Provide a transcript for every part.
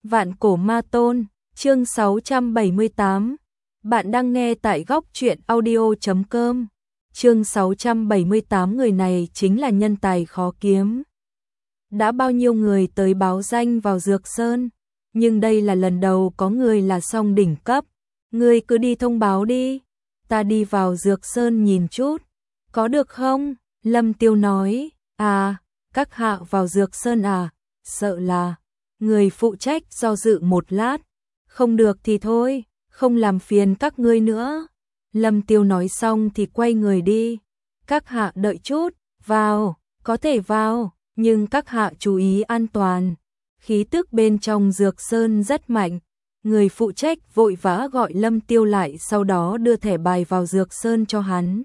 Vạn cổ ma tôn, chương 678. Bạn đang nghe tại góc truyện audio.com. Chương 678, người này chính là nhân tài khó kiếm. Đã bao nhiêu người tới báo danh vào Dược Sơn, nhưng đây là lần đầu có người là song đỉnh cấp. Ngươi cứ đi thông báo đi, ta đi vào Dược Sơn nhìn chút, có được không? Lâm Tiêu nói, các hạ vào Dược Sơn à, sợ là... Người phụ trách do dự một lát, không được thì thôi, không làm phiền các ngươi nữa. Lâm Tiêu nói xong thì quay người đi. Các hạ đợi chút, vào, có thể vào, nhưng các hạ chú ý an toàn. Khí tức bên trong Dược Sơn rất mạnh. Người phụ trách vội vã gọi Lâm Tiêu lại, sau đó đưa thẻ bài vào Dược Sơn cho hắn.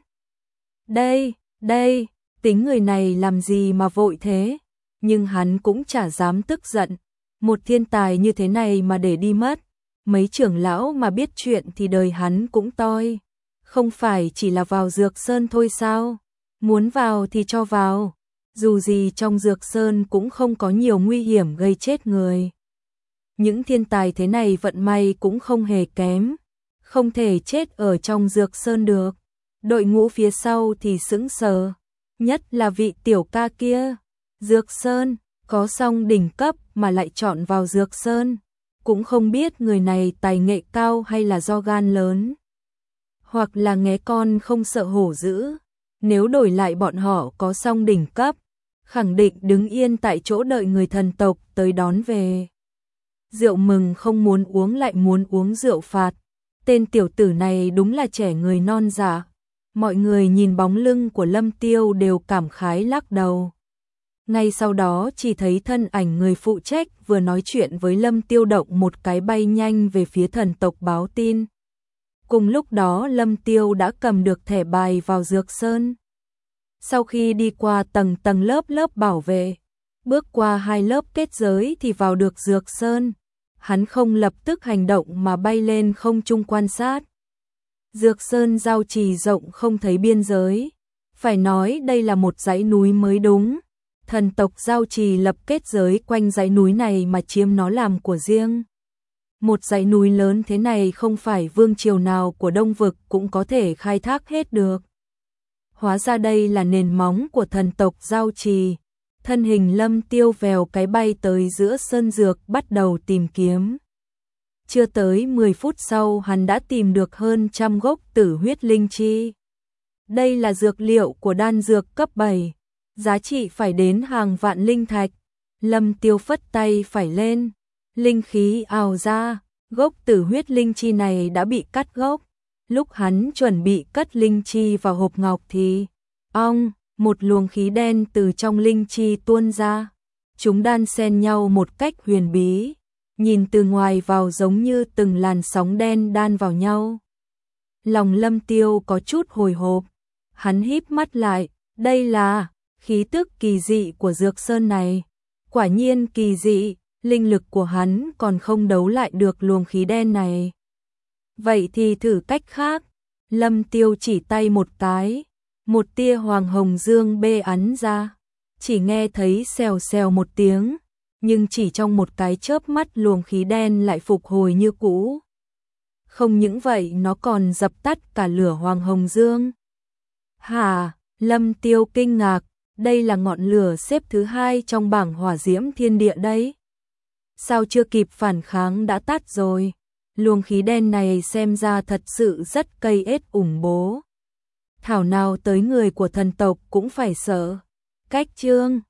Đây, tính người này làm gì mà vội thế? Nhưng hắn cũng chả dám tức giận. Một thiên tài như thế này mà để đi mất, mấy trưởng lão mà biết chuyện thì đời hắn cũng toi. Không phải chỉ là vào Dược Sơn thôi sao? Muốn vào thì cho vào. Dù gì trong Dược Sơn cũng không có nhiều nguy hiểm gây chết người. Những thiên tài thế này vận may cũng không hề kém. Không thể chết ở trong Dược Sơn được. Đội ngũ phía sau thì sững sờ. Nhất là vị tiểu ca kia. Dược Sơn, có song đỉnh cấp mà lại chọn vào Dược Sơn. Cũng không biết người này tài nghệ cao hay là do gan lớn. Hoặc là nghé con không sợ hổ dữ. Nếu đổi lại bọn họ có song đỉnh cấp, khẳng định đứng yên tại chỗ đợi người thần tộc tới đón về. Rượu mừng không muốn uống lại muốn uống rượu phạt. Tên tiểu tử này đúng là trẻ người non dạ. Mọi người nhìn bóng lưng của Lâm Tiêu đều cảm khái lắc đầu. Ngay sau đó chỉ thấy thân ảnh người phụ trách vừa nói chuyện với Lâm Tiêu động một cái bay nhanh về phía thần tộc báo tin. Cùng lúc đó Lâm Tiêu đã cầm được thẻ bài vào Dược Sơn. Sau khi đi qua tầng lớp bảo vệ, bước qua 2 lớp kết giới thì vào được Dược Sơn. Hắn không lập tức hành động mà bay lên không trung quan sát. Dược Sơn giao trì rộng không thấy biên giới. Phải nói đây là một dãy núi mới đúng. Thần tộc giao trì lập kết giới quanh dãy núi này mà chiếm nó làm của riêng. Một dãy núi lớn thế này không phải vương triều nào của Đông Vực cũng có thể khai thác hết được. Hóa ra đây là nền móng của thần tộc giao trì. Thân hình Lâm Tiêu vèo cái bay tới giữa sơn dược bắt đầu tìm kiếm. Chưa tới 10 phút sau hắn đã tìm được hơn 100 gốc tử huyết linh chi. Đây là dược liệu của đan dược cấp 7. Giá trị phải đến hàng vạn linh thạch. Lâm Tiêu phất tay phải lên, linh khí ào ra, gốc tử huyết linh chi này đã bị cắt gốc. Lúc hắn chuẩn bị cất linh chi vào hộp ngọc thì một luồng khí đen từ trong linh chi tuôn ra. Chúng đan xen nhau một cách huyền bí, nhìn từ ngoài vào giống như từng làn sóng đen đan vào nhau. Lòng Lâm Tiêu có chút hồi hộp, hắn híp mắt lại, đây là khí tức kỳ dị của Dược Sơn này. Quả nhiên kỳ dị, linh lực của hắn còn không đấu lại được luồng khí đen này. Vậy thì thử cách khác. Lâm Tiêu chỉ tay một cái, một tia hoàng hồng dương bê ắn ra. Chỉ nghe thấy xèo xèo một tiếng, nhưng chỉ trong một cái chớp mắt luồng khí đen lại phục hồi như cũ. Không những vậy nó còn dập tắt cả lửa hoàng hồng dương. Hả? Lâm Tiêu kinh ngạc. Đây là ngọn lửa xếp thứ 2 trong bảng hỏa diễm thiên địa đấy. Sao chưa kịp phản kháng đã tắt rồi? Luồng khí đen này xem ra thật sự rất cây ết ủng bố. Thảo nào tới người của thần tộc cũng phải sợ. Cách chương